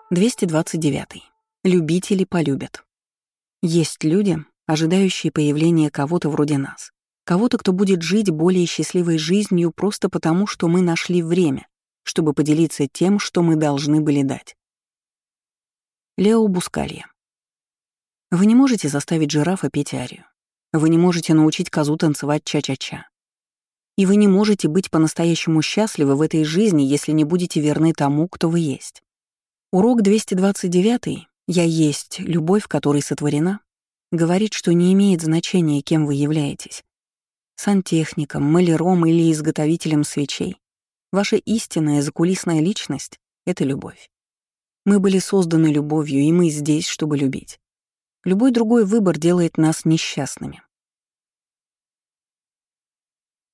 229. Любители полюбят. Есть люди, ожидающие появления кого-то вроде нас. Кого-то, кто будет жить более счастливой жизнью просто потому, что мы нашли время, чтобы поделиться тем, что мы должны были дать. Лео Бускалья. Вы не можете заставить жирафа петь арию. Вы не можете научить козу танцевать ча-ча-ча. И вы не можете быть по-настоящему счастливы в этой жизни, если не будете верны тому, кто вы есть. Урок 229 «Я есть любовь, которой сотворена» говорит, что не имеет значения, кем вы являетесь. Сантехником, маляром или изготовителем свечей. Ваша истинная закулисная личность — это любовь. Мы были созданы любовью, и мы здесь, чтобы любить. Любой другой выбор делает нас несчастными.